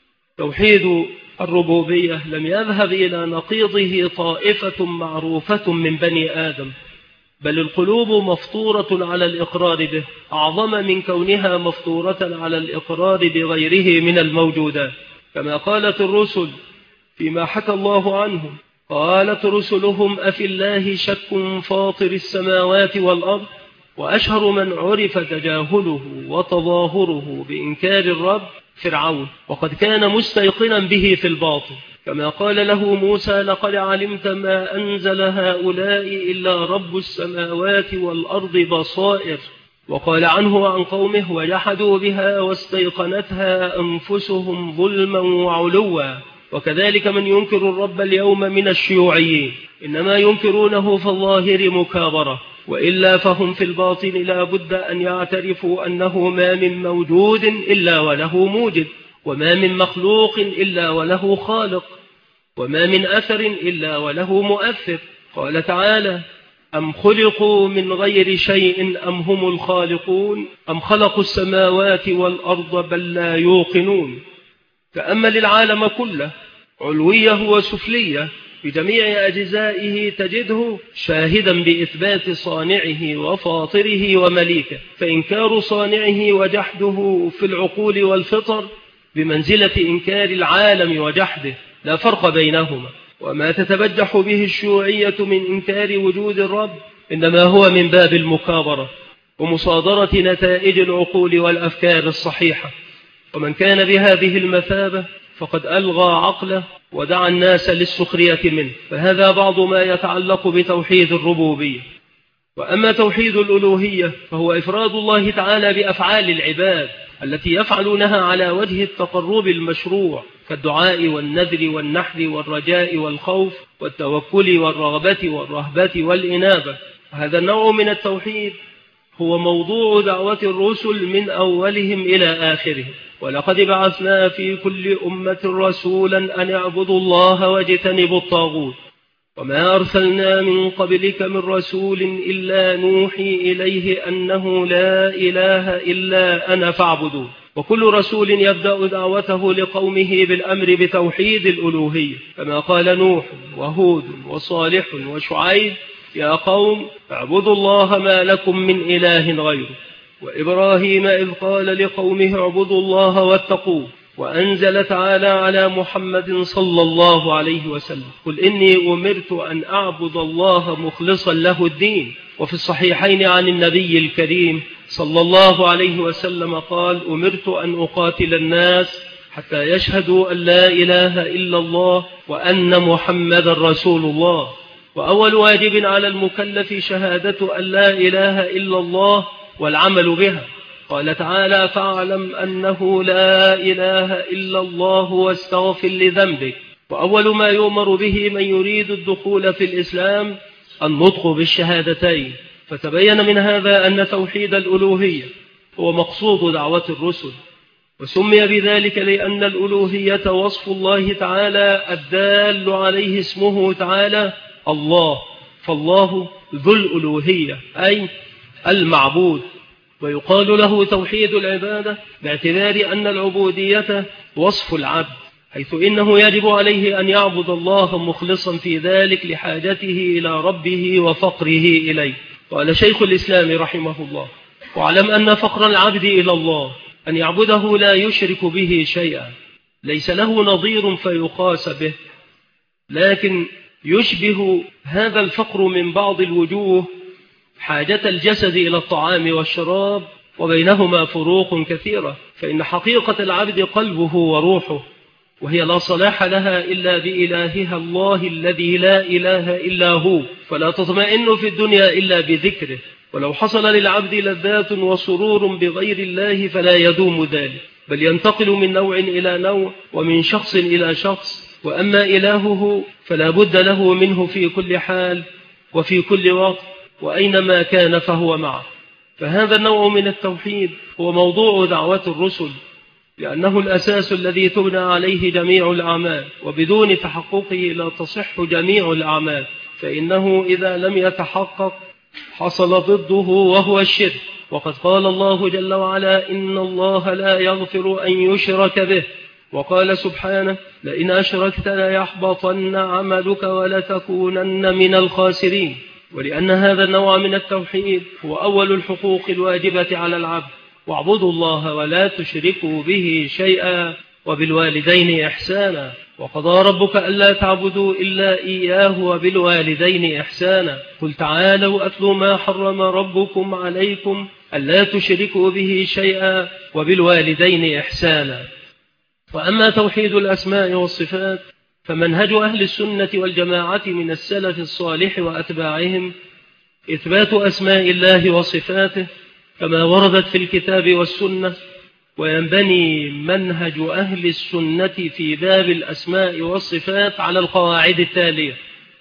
توحيد الربوبية لم يذهب إلى نقيضه طائفة معروفة من بني آدم، بل القلوب مفطورة على الإقرار به أعظم من كونها مفطورة على الإقرار بغيره من الموجودات. كما قالت الرسل فيما حكى الله عنهم، قالت رسلهم أفي الله شك فاطر السماوات والأرض، وأشهر من عرف تجاهله وتظاهره بإنكار الرب فرعون، وقد كان مستيقنا به في الباطن، كما قال له موسى لقد علمت ما أنزل هؤلاء إلا رب السماوات والأرض بصائر. وقال عنه وعن قومه وجحدوا بها واستيقنتها أنفسهم ظلما وعلوا. وكذلك من ينكر الرب اليوم من الشيوعيين إنما ينكرونه في الظاهر مكابرة، وإلا فهم في الباطن لا بد أن يعترفوا أنه ما من موجود إلا وله موجد، وما من مخلوق إلا وله خالق، وما من أثر إلا وله مؤثر. قال تعالى أم خلقوا من غير شيء أم هم الخالقون أم خلقوا السماوات والأرض بل لا يوقنون. تأمل العالم كله علوية وسفلية بجميع أجزائه تجده شاهدا بإثبات صانعه وفاطره ومليكه، فإنكار صانعه وجحده في العقول والفطر بمنزلة إنكار العالم وجحده، لا فرق بينهما. وما تتبجح به الشيوعية من إنكار وجود الرب إنما هو من باب المكابرة ومصادرة نتائج العقول والأفكار الصحيحة. ومن كان بهذه المثابة فقد ألغى عقله ودعا الناس للسخرية منه. فهذا بعض ما يتعلق بتوحيد الربوبية. وأما توحيد الألوهية فهو إفراد الله تعالى بأفعال العباد التي يفعلونها على وجه التقرب المشروع كالدعاء والنذر والنحر والرجاء والخوف والتوكل والرغبة والرهبة والإنابة. هذا النوع من التوحيد هو موضوع دعوة الرسل من أولهم إلى آخرهم. ولقد بعثنا في كل أمة رسولا أن اعبدوا الله واجتنبوا الطاغوت وما أرسلنا من قبلك من رسول إلا نوحي إليه أنه لا إله إلا أنا فاعبدوا. وكل رسول يبدأ دعوته لقومه بالأمر بتوحيد الألوهية كما قال نوح وهود وصالح وشعيب يا قوم اعبدوا الله ما لكم من إله غيره. وإبراهيم إذ قال لقومه اعبدوا الله واتقوه. وأنزل تعالى على محمد صلى الله عليه وسلم قل إني أمرت أن أعبد الله مخلصا له الدين. وفي الصحيحين عن النبي الكريم صلى الله عليه وسلم قال أمرت أن أقاتل الناس حتى يشهدوا أن لا إله إلا الله وأن محمد رسول الله. وأول واجب على المكلف شهادة أن لا إله إلا الله والعمل بها. قال تعالى فاعلم أنه لا إله إلا الله واستغفر لذنبك. وأول ما يؤمر به من يريد الدخول في الإسلام النطق بالشهادتين. فتبين من هذا أن توحيد الألوهية هو مقصود دعوة الرسل، وسمي بذلك لأن الألوهية وصف الله تعالى الدال عليه اسمه تعالى الله، فالله ذو الألوهية أي المعبود. ويقال له توحيد العبادة باعتبار أن العبودية وصف العبد، حيث إنه يجب عليه أن يعبد الله مخلصا في ذلك لحاجته إلى ربه وفقره إليه. قال شيخ الإسلام رحمه الله واعلم أن فقر العبد إلى الله أن يعبده لا يشرك به شيئا، ليس له نظير فيقاس به، لكن يشبه هذا الفقر من بعض الوجوه حاجة الجسد إلى الطعام والشراب، وبينهما فروق كثيرة. فإن حقيقة العبد قلبه وروحه، وهي لا صلاح لها إلا بإلهها الله الذي لا إله إلا هو، فلا تطمئن في الدنيا إلا بذكره. ولو حصل للعبد لذات وسرور بغير الله فلا يدوم ذلك، بل ينتقل من نوع إلى نوع ومن شخص إلى شخص. وأما إلهه فلا بد له منه في كل حال وفي كل وقت، وأينما كان فهو معه. فهذا النوع من التوحيد هو موضوع دعوة الرسل، لأنه الأساس الذي تبنى عليه جميع الأعمال، وبدون تحققه لا تصح جميع الأعمال، فإنه إذا لم يتحقق حصل ضده وهو الشرك. وقد قال الله جل وعلا إن الله لا يغفر أن يشرك به، وقال سبحانه لئن أشركت ليحبطن عملك ولتكونن من الخاسرين. ولأن هذا النوع من التوحيد هو أول الحقوق الواجبة على العبد، واعبدوا الله ولا تشركوا به شيئا وبالوالدين إحسانا. وقضى ربك ألا تعبدوا إلا إياه وبالوالدين إحسانا. قل تعالوا أتل ما حرم ربكم عليكم ألا تشركوا به شيئا وبالوالدين إحسانا. وأما توحيد الأسماء والصفات فمنهج أهل السنة والجماعة من السلف الصالح وأتباعهم إثبات أسماء الله وصفاته كما وردت في الكتاب والسنة. وينبني منهج أهل السنة في باب الأسماء والصفات على القواعد التالية: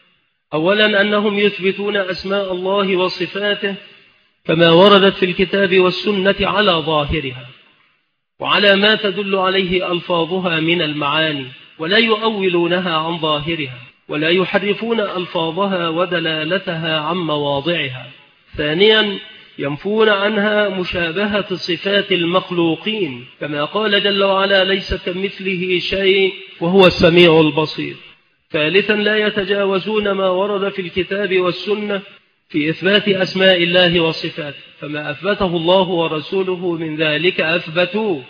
أولا أنهم يثبتون أسماء الله وصفاته كما وردت في الكتاب والسنة على ظاهرها وعلى ما تدل عليه ألفاظها من المعاني، ولا يؤولونها عن ظاهرها، ولا يحرفون ألفاظها ودلالتها عن مواضعها. ثانيا ينفون عنها مشابهة صفات المخلوقين، كما قال جل وعلا ليس كمثله شيء وهو السميع البصير. ثالثا لا يتجاوزون ما ورد في الكتاب والسنة في إثبات أسماء الله وصفاته، فما أثبته الله ورسوله من ذلك أثبتوه،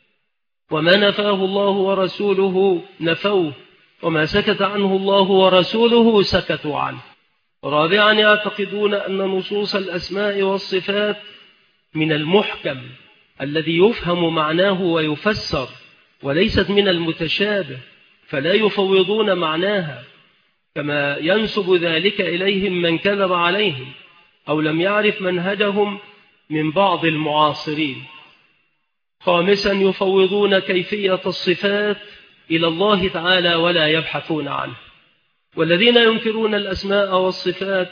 وما نفاه الله ورسوله نفوه، وما سكت عنه الله ورسوله سكتوا عنه. رابعا يعتقدون أن نصوص الأسماء والصفات من المحكم الذي يفهم معناه ويفسر، وليست من المتشابه، فلا يفوضون معناها كما ينسب ذلك إليهم من كذب عليهم أو لم يعرف منهجهم من بعض المعاصرين. خامسا، يفوضون كيفية الصفات إلى الله تعالى ولا يبحثون عنه. والذين ينكرون الأسماء والصفات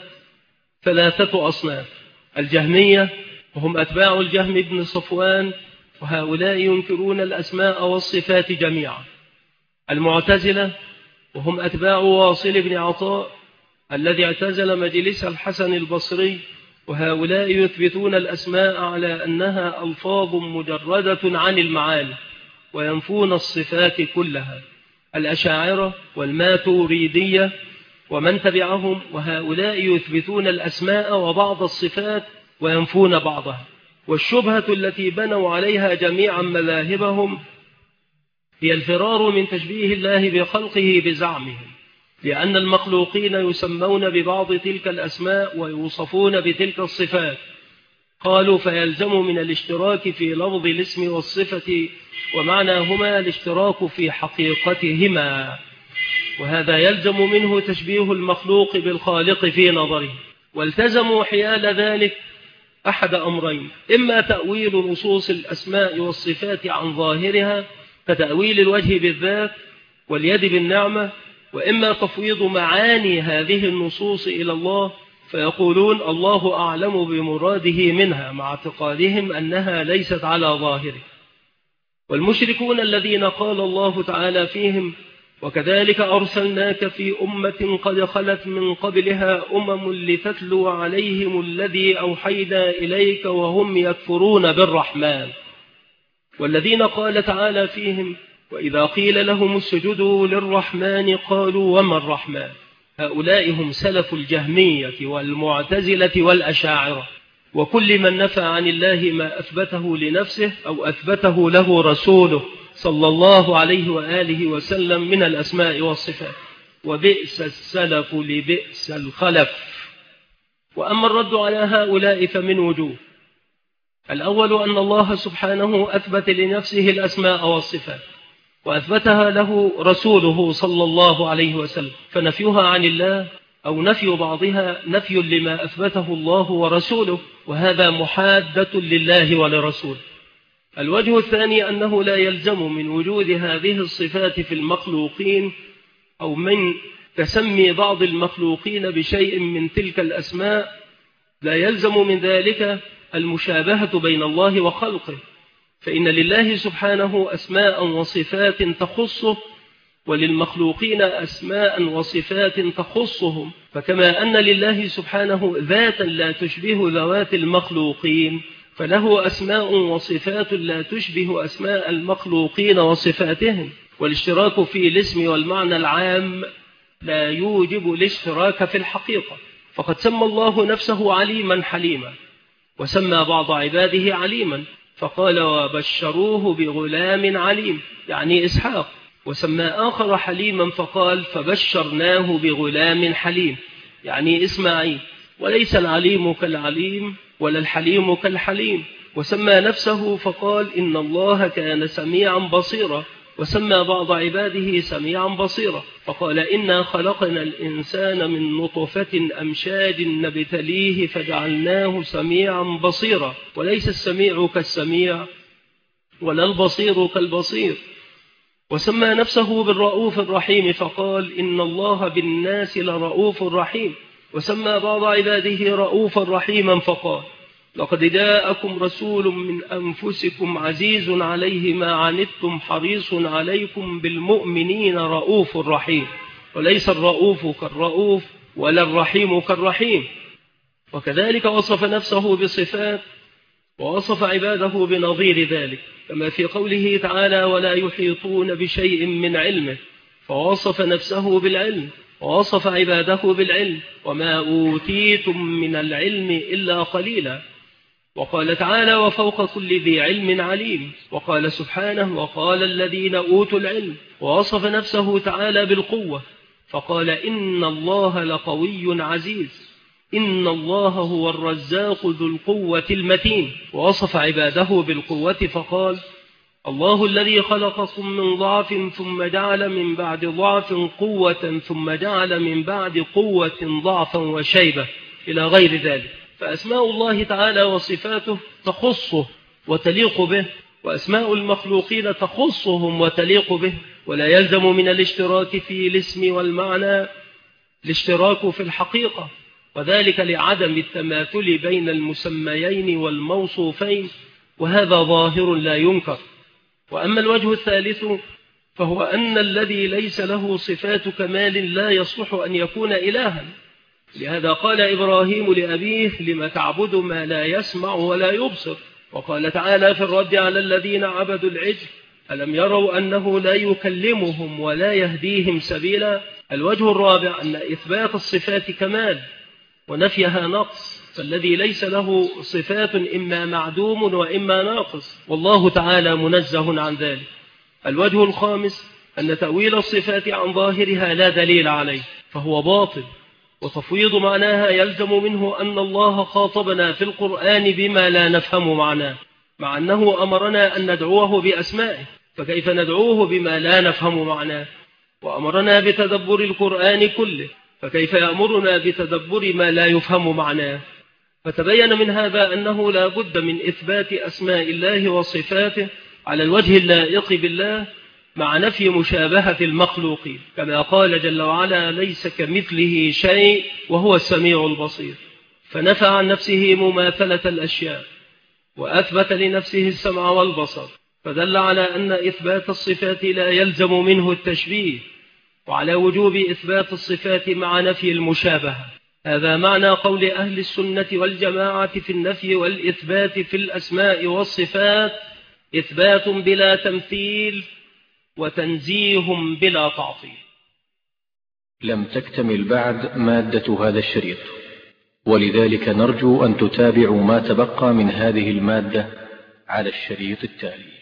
ثلاثة أصناف: الجهمية، وهم أتباع الجهم بن صفوان، وهؤلاء ينكرون الأسماء والصفات جميعا. المعتزلة، وهم أتباع واصل بن عطاء الذي اعتزل مجلس الحسن البصري، وهؤلاء يثبتون الأسماء على أنها ألفاظ مجردة عن المعاني وينفون الصفات كلها. الأشاعرة والماتوريدية ومن تبعهم، وهؤلاء يثبتون الأسماء وبعض الصفات وينفون بعضها. والشبهة التي بنوا عليها جميعا مذاهبهم هي الفرار من تشبيه الله بخلقه بزعمهم، لأن المخلوقين يسمون ببعض تلك الأسماء ويوصفون بتلك الصفات. قالوا فيلزم من الاشتراك في لفظ الاسم والصفة ومعناهما الاشتراك في حقيقتهما، وهذا يلزم منه تشبيه المخلوق بالخالق في نظره. والتزموا حيال ذلك أحد أمرين: إما تأويل نصوص الأسماء والصفات عن ظاهرها كتأويل الوجه بالذات واليد بالنعمة، وإما تفويض معاني هذه النصوص إلى الله، فيقولون الله أعلم بمراده منها مع اعتقادهم أنها ليست على ظاهره. والمشركون الذين قال الله تعالى فيهم: وكذلك أرسلناك في أمة قد خلت من قبلها لتتلو عليهم الذي أوحينا إليك وهم يكفرون بالرحمن. والذين قال تعالى فيهم: وإذا قيل لهم اسجدوا للرحمن قالوا وما الرحمن. هؤلاء هم سلف الجهمية والمعتزلة والأشاعرة، وكل من نفى عن الله ما أثبته لنفسه أو أثبته له رسوله صلى الله عليه وآله وسلم من الأسماء والصفات. وبئس السلف لبئس الخلف. وأما الرد على هؤلاء فمن وجوه: الأول أن الله سبحانه أثبت لنفسه الأسماء والصفات وأثبتها له رسوله صلى الله عليه وسلم، فنفيها عن الله أو نفي بعضها نفي لما أثبته الله ورسوله، وهذا محادة لله ولرسوله. الوجه الثاني أنه لا يلزم من وجود هذه الصفات في المخلوقين أو من تسمي بعض المخلوقين بشيء من تلك الأسماء، لا يلزم من ذلك المشابهة بين الله وخلقه، فإن لله سبحانه أسماء وصفات تخصه، وللمخلوقين أسماء وصفات تخصهم. فكما أن لله سبحانه ذاتا لا تشبه ذوات المخلوقين، فله أسماء وصفات لا تشبه أسماء المخلوقين وصفاتهم. والاشتراك في الاسم والمعنى العام لا يوجب الاشتراك في الحقيقة، فقد سمى الله نفسه عليما حليما، وسمى بعض عباده عليما فقال وبشروه بغلام عليم يعني إسحاق، وسمى آخر حليما فقال فبشرناه بغلام حليم يعني إسماعيل. وليس العليم كالعليم ولا الحليم كالحليم. وسمى نفسه فقال إن الله كان سميعا بصيرا، وسمى بعض عباده سميعا بصيرا فقال إنا خلقنا الإنسان من نطفة أمشاج نبتليه فجعلناه سميعا بصيرا. وليس السميع كالسميع ولا البصير كالبصير. وسمى نفسه بالرؤوف الرحيم فقال إن الله بالناس لرؤوف رحيم. وسمى بعض عباده رؤوفا رحيما فقال لقد جاءكم رسول من أنفسكم عزيز عليه ما عنتم حريص عليكم بالمؤمنين رؤوف رحيم. وليس الرؤوف كالرؤوف ولا الرحيم كالرحيم. وكذلك وصف نفسه بصفات ووصف عباده بنظير ذلك، كما في قوله تعالى ولا يحيطون بشيء من علمه، فوصف نفسه بالعلم ووصف عباده بالعلم وما أوتيتم من العلم إلا قليلا. وقال تعالى وفوق كل ذي علم عليم. وقال سبحانه وقال الذين أوتوا العلم. ووصف نفسه تعالى بالقوة فقال إن الله لقوي عزيز إن الله هو الرزاق ذو القوة المتين. ووصف عباده بالقوة فقال الله الذي خلقكم من ضعف ثم جعل من بعد ضعف قوة ثم جعل من بعد قوة ضعفا وشيبة إلى غير ذلك. فأسماء الله تعالى وصفاته تخصه وتليق به، وأسماء المخلوقين تخصهم وتليق به، ولا يلزم من الاشتراك في الاسم والمعنى الاشتراك في الحقيقة، وذلك لعدم التماثل بين المسميين والموصوفين، وهذا ظاهر لا ينكر. وأما الوجه الثالث فهو أن الذي ليس له صفات كمال لا يصلح أن يكون إلها. لهذا قال إبراهيم لأبيه: لم تعبد ما لا يسمع ولا يبصر. وقال تعالى في الرد على الذين عبدوا العجل: ألم يروا أنه لا يكلمهم ولا يهديهم سبيلا. الوجه الرابع أن إثبات الصفات كمال ونفيها نقص، فالذي ليس له صفات إما معدوم وإما ناقص، والله تعالى منزه عن ذلك. الوجه الخامس أن تأويل الصفات عن ظاهرها لا دليل عليه، فهو باطل، وتفويض معناها يلزم منه أن الله خاطبنا في القرآن بما لا نفهم معناه، مع أنه أمرنا أن ندعوه بأسمائه، فكيف ندعوه بما لا نفهم معناه؟ وأمرنا بتدبر القرآن كله، فكيف يأمرنا بتدبر ما لا يفهم معناه؟ فتبين من هذا أنه لا بد من إثبات أسماء الله وصفاته على الوجه اللائق بالله، مع نفي مشابهة المخلوقين، كما قال جل وعلا: ليس كمثله شيء وهو السميع البصير. فنفى عن نفسه مماثلة الأشياء، وأثبت لنفسه السمع والبصر، فدل على أن إثبات الصفات لا يلزم منه التشبيه، وعلى وجوب إثبات الصفات مع نفي المشابهة. هذا معنى قول أهل السنة والجماعة في النفي والإثبات في الأسماء والصفات: إثبات بلا تمثيل وتنزيه بلا تعطيل. لم تكتمل بعد مادة هذا الشريط، ولذلك نرجو أن تتابعوا ما تبقى من هذه المادة على الشريط التالي.